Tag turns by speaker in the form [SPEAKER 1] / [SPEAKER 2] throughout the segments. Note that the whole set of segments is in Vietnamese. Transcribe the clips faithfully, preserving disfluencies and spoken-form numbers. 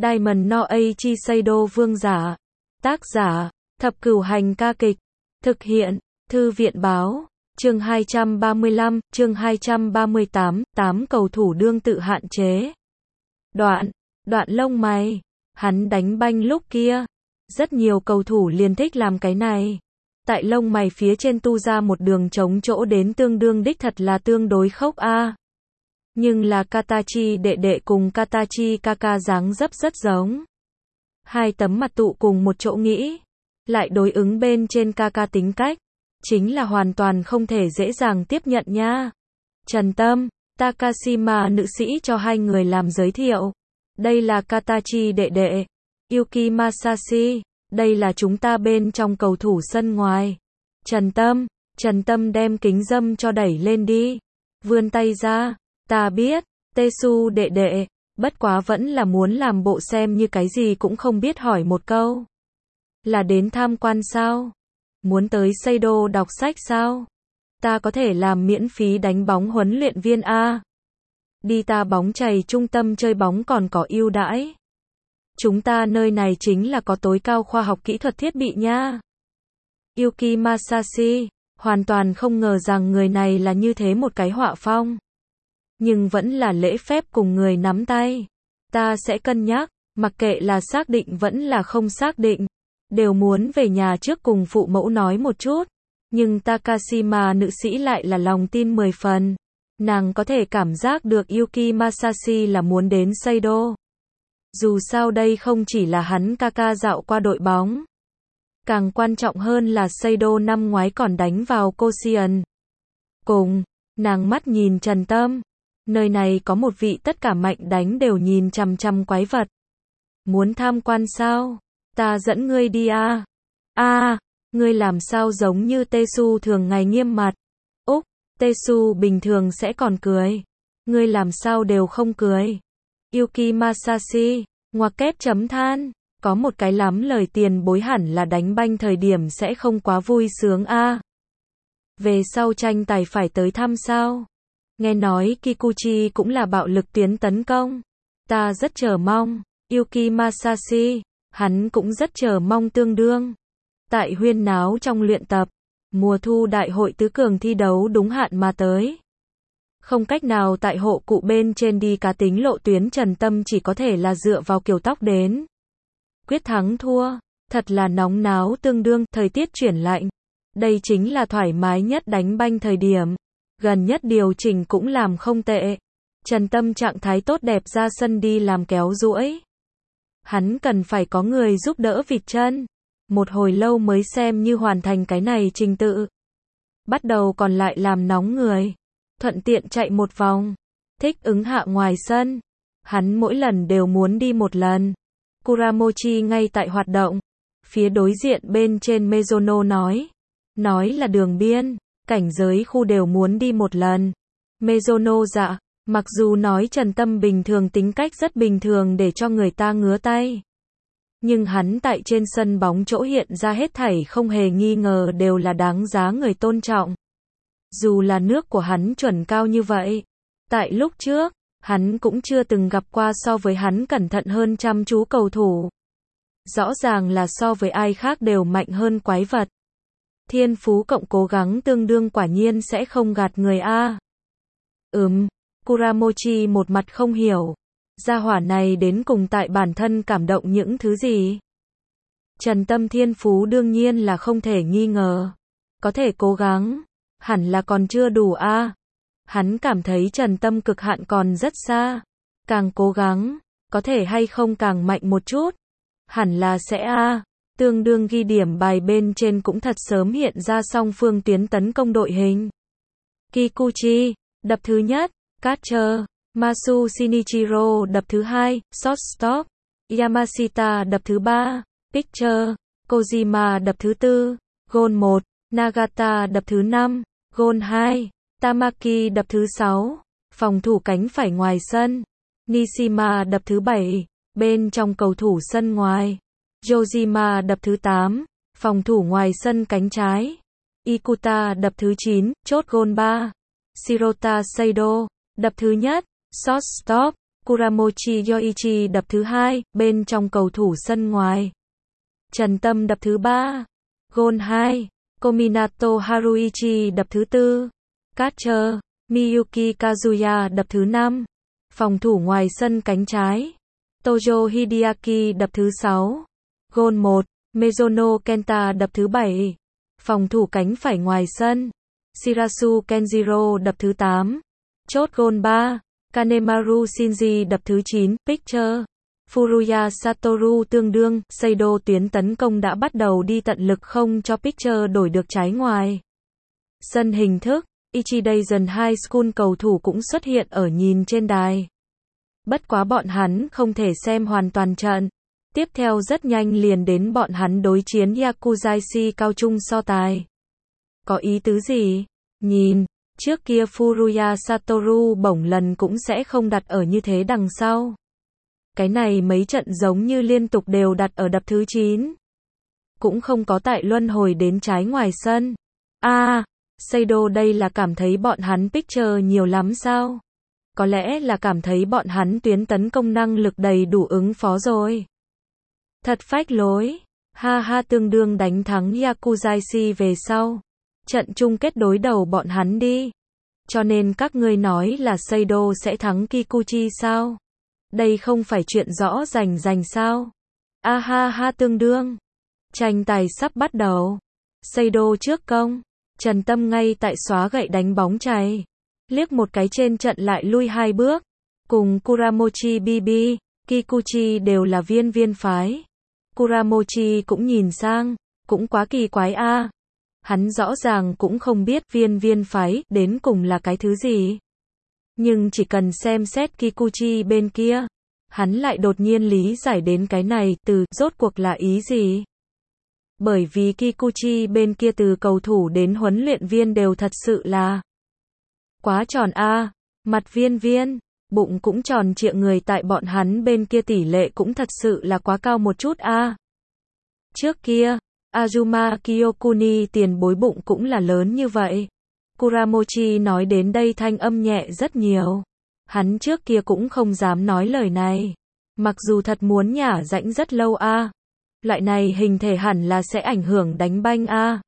[SPEAKER 1] Diamond no Eiichi Seido vương giả. Tác giả, Thập Cửu Hành ca kịch. Thực hiện, Thư viện báo. Chương hai trăm ba mươi lăm, chương hai trăm ba mươi tám, tám cầu thủ đương tự hạn chế. Đoạn, đoạn lông mày. Hắn đánh banh lúc kia. Rất nhiều cầu thủ liền thích làm cái này. Tại lông mày phía trên tu ra một đường trống chỗ đến tương đương đích thật là tương đối khốc a. Nhưng là Katachi đệ đệ cùng Katachi Kaka dáng dấp rất giống. Hai tấm mặt tụ cùng một chỗ nghĩ. Lại đối ứng bên trên Kaka tính cách. Chính là hoàn toàn không thể dễ dàng tiếp nhận nha. Trần Tâm, Takashima nữ sĩ cho hai người làm giới thiệu. Đây là Katachi đệ đệ. Yuki Masashi. Đây là chúng ta bên trong cầu thủ sân ngoài. Trần Tâm, Trần Tâm đem kính dâm cho đẩy lên đi. Vươn tay ra. Ta biết, Tesu đệ đệ, bất quá vẫn là muốn làm bộ xem như cái gì cũng không biết hỏi một câu. Là đến tham quan sao? Muốn tới Seido đọc sách sao? Ta có thể làm miễn phí đánh bóng huấn luyện viên a. Đi ta bóng chày trung tâm chơi bóng còn có ưu đãi. Chúng ta nơi này chính là có tối cao khoa học kỹ thuật thiết bị nha. Yuki Masashi, hoàn toàn không ngờ rằng người này là như thế một cái họa phong. Nhưng vẫn là lễ phép cùng người nắm tay. Ta sẽ cân nhắc, mặc kệ là xác định vẫn là không xác định. Đều muốn về nhà trước cùng phụ mẫu nói một chút. Nhưng Takashima nữ sĩ lại là lòng tin mười phần. Nàng có thể cảm giác được Yuki Masashi là muốn đến Seido. Dù sao đây không chỉ là hắn Kaka dạo qua đội bóng. Càng quan trọng hơn là Seido năm ngoái còn đánh vào Koshien. Cùng, nàng mắt nhìn Trần Tâm. Nơi này có một vị tất cả mạnh đánh đều nhìn chằm chằm quái vật. Muốn tham quan sao? Ta dẫn ngươi đi a. A, ngươi làm sao giống như Tesu thường ngày nghiêm mặt. Úc, Tesu bình thường sẽ còn cười. Ngươi làm sao đều không cười. Yuki Masashi, ngoặc kép chấm than. Có một cái lắm lời tiền bối hẳn là đánh banh thời điểm sẽ không quá vui sướng a. Về sau tranh tài phải tới thăm sao? Nghe nói Kikuchi cũng là bạo lực tuyến tấn công. Ta rất chờ mong. Yuki Masashi, hắn cũng rất chờ mong tương đương. Tại huyên náo trong luyện tập, mùa thu đại hội tứ cường thi đấu đúng hạn mà tới. Không cách nào tại hộ cụ bên trên đi cá tính lộ tuyến Trần Tâm chỉ có thể là dựa vào kiểu tóc đến. Quyết thắng thua, thật là nóng náo tương đương, thời tiết chuyển lạnh. Đây chính là thoải mái nhất đánh banh thời điểm. Gần nhất điều chỉnh cũng làm không tệ. Trần Tâm trạng thái tốt đẹp ra sân đi làm kéo duỗi. Hắn cần phải có người giúp đỡ vịt chân. Một hồi lâu mới xem như hoàn thành cái này trình tự. Bắt đầu còn lại làm nóng người. Thuận tiện chạy một vòng. Thích ứng hạ ngoài sân. Hắn mỗi lần đều muốn đi một lần. Kuramochi ngay tại hoạt động. Phía đối diện bên trên Mizuno nói. Nói là đường biên. Cảnh giới khu đều muốn đi một lần. Mizuno dạ. Mặc dù nói Trần Tâm bình thường tính cách rất bình thường để cho người ta ngứa tay. Nhưng hắn tại trên sân bóng chỗ hiện ra hết thảy không hề nghi ngờ đều là đáng giá người tôn trọng. Dù là nước của hắn chuẩn cao như vậy. Tại lúc trước, hắn cũng chưa từng gặp qua so với hắn cẩn thận hơn chăm chú cầu thủ. Rõ ràng là so với ai khác đều mạnh hơn quái vật. Thiên phú cộng cố gắng tương đương quả nhiên sẽ không gạt người a. Ừm, Kuramochi một mặt không hiểu. Gia hỏa này đến cùng tại bản thân cảm động những thứ gì? Trần Tâm thiên phú đương nhiên là không thể nghi ngờ. Có thể cố gắng, hẳn là còn chưa đủ a. Hắn cảm thấy Trần Tâm cực hạn còn rất xa. Càng cố gắng, có thể hay không càng mạnh một chút? Hẳn là sẽ a. Tương đương ghi điểm bài bên trên cũng thật sớm hiện ra song phương tuyến tấn công đội hình. Kikuchi, đập thứ nhất, catcher, Masu Shinichiro đập thứ hai, shortstop, Yamashita đập thứ ba, pitcher, Kojima đập thứ tư, goal một, Nagata đập thứ năm, goal hai, Tamaki đập thứ sáu, phòng thủ cánh phải ngoài sân, Nishima đập thứ bảy, bên trong cầu thủ sân ngoài. Yojima đập thứ tám, phòng thủ ngoài sân cánh trái. Ikuta đập thứ chín, chốt goal ba. Shirota Seido, đập thứ nhất, shortstop. Kuramochi Yoichi đập thứ hai, bên trong cầu thủ sân ngoài. Trần Tâm đập thứ ba. Gôn hai. Kominato Haruichi đập thứ tư. Catcher. Miyuki Kazuya đập thứ năm. Phòng thủ ngoài sân cánh trái. Tojo Hideaki đập thứ sáu. Gôn một. Mizuno Kenta đập thứ bảy. Phòng thủ cánh phải ngoài sân. Shirasu Kenjiro đập thứ tám. Chốt gôn ba. Kanemaru Shinji đập thứ chín. Pitcher. Furuya Satoru tương đương. Seido tuyến tấn công đã bắt đầu đi tận lực không cho Pitcher đổi được trái ngoài. Sân hình thức. Ichidaisen High School cầu thủ cũng xuất hiện ở nhìn trên đài. Bất quá bọn hắn không thể xem hoàn toàn trận. Tiếp theo rất nhanh liền đến bọn hắn đối chiến Yakuzaishi cao trung so tài. Có ý tứ gì? Nhìn, trước kia Furuya Satoru bổng lần cũng sẽ không đặt ở như thế đằng sau. Cái này mấy trận giống như liên tục đều đặt ở đập thứ chín. Cũng không có tại luân hồi đến trái ngoài sân. A, à, Seido đây là cảm thấy bọn hắn Pitcher nhiều lắm sao? Có lẽ là cảm thấy bọn hắn tuyến tấn công năng lực đầy đủ ứng phó rồi. Thật phách lối. Ha ha, tương đương đánh thắng Yakuzaishi về sau. Trận chung kết đối đầu bọn hắn đi. Cho nên các ngươi nói là Seido sẽ thắng Kikuchi sao? Đây không phải chuyện rõ rành rành sao? A ha ha, tương đương. Tranh tài sắp bắt đầu. Seido trước công. Trần Tâm ngay tại xóa gậy đánh bóng chày. Liếc một cái trên trận lại lui hai bước. Cùng Kuramochi Bibi, Kikuchi đều là viên viên phái. Kuramochi cũng nhìn sang, cũng quá kỳ quái a. À. Hắn rõ ràng cũng không biết viên viên phái đến cùng là cái thứ gì. Nhưng chỉ cần xem xét Kikuchi bên kia, hắn lại đột nhiên lý giải đến cái này từ rốt cuộc là ý gì. Bởi vì Kikuchi bên kia từ cầu thủ đến huấn luyện viên đều thật sự là quá tròn a, à. Mặt viên viên, bụng cũng tròn trịa, người tại bọn hắn bên kia tỷ lệ cũng thật sự là quá cao một chút a. À. Trước kia, Azuma Kyokuni tiền bối bụng cũng là lớn như vậy. Kuramochi nói đến đây thanh âm nhẹ rất nhiều. Hắn trước kia cũng không dám nói lời này. Mặc dù thật muốn nhả rãnh rất lâu a. À. Loại này hình thể hẳn là sẽ ảnh hưởng đánh banh a. À.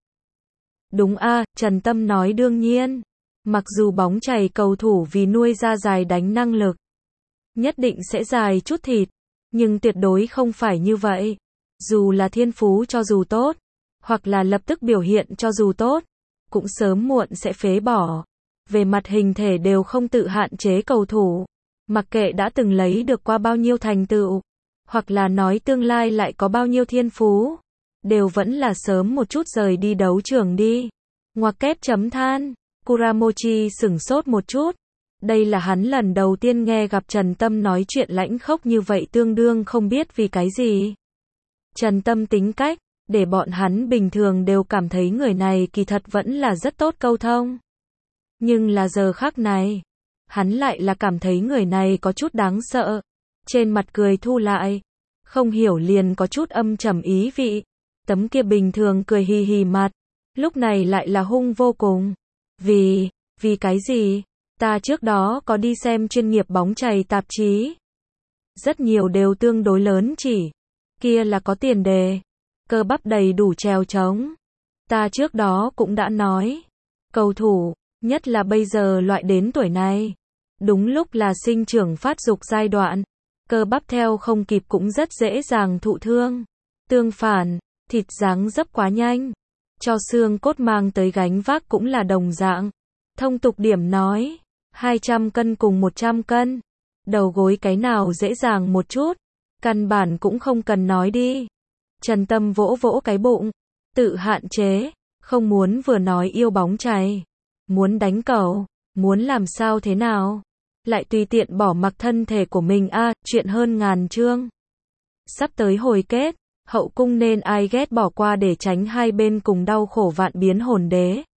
[SPEAKER 1] Đúng a, à, Trần Tâm nói đương nhiên. Mặc dù bóng chày cầu thủ vì nuôi ra dài đánh năng lực, nhất định sẽ dài chút thịt, nhưng tuyệt đối không phải như vậy. Dù là thiên phú cho dù tốt, hoặc là lập tức biểu hiện cho dù tốt, cũng sớm muộn sẽ phế bỏ. Về mặt hình thể đều không tự hạn chế cầu thủ. Mặc kệ đã từng lấy được qua bao nhiêu thành tựu, hoặc là nói tương lai lại có bao nhiêu thiên phú, đều vẫn là sớm một chút rời đi đấu trường đi. Ngoặc kép chấm than. Kuramochi sửng sốt một chút. Đây là hắn lần đầu tiên nghe gặp Trần Tâm nói chuyện lãnh khốc như vậy, tương đương không biết vì cái gì. Trần Tâm tính cách, để bọn hắn bình thường đều cảm thấy người này kỳ thật vẫn là rất tốt câu thông. Nhưng là giờ khắc này, hắn lại là cảm thấy người này có chút đáng sợ. Trên mặt cười thu lại, không hiểu liền có chút âm trầm ý vị. Tấm kia bình thường cười hì hì mặt, lúc này lại là hung vô cùng. Vì, vì cái gì? Ta trước đó có đi xem chuyên nghiệp bóng chày tạp chí. Rất nhiều đều tương đối lớn chỉ. Kia là có tiền đề. Cơ bắp đầy đủ trèo trống. Ta trước đó cũng đã nói. Cầu thủ, nhất là bây giờ loại đến tuổi này. Đúng lúc là sinh trưởng phát dục giai đoạn. Cơ bắp theo không kịp cũng rất dễ dàng thụ thương. Tương phản, thịt dáng dấp quá nhanh. Cho xương cốt mang tới gánh vác cũng là đồng dạng. Thông tục điểm nói, hai trăm cân cùng một trăm cân. Đầu gối cái nào dễ dàng một chút. Căn bản cũng không cần nói đi. Trần Tâm vỗ vỗ cái bụng. Tự hạn chế. Không muốn vừa nói yêu bóng chày. Muốn đánh cầu. Muốn làm sao thế nào. Lại tùy tiện bỏ mặc thân thể của mình a, à, chuyện hơn ngàn chương. Sắp tới hồi kết. Hậu cung nên ai ghét bỏ qua để tránh hai bên cùng đau khổ vạn biến hồn đế.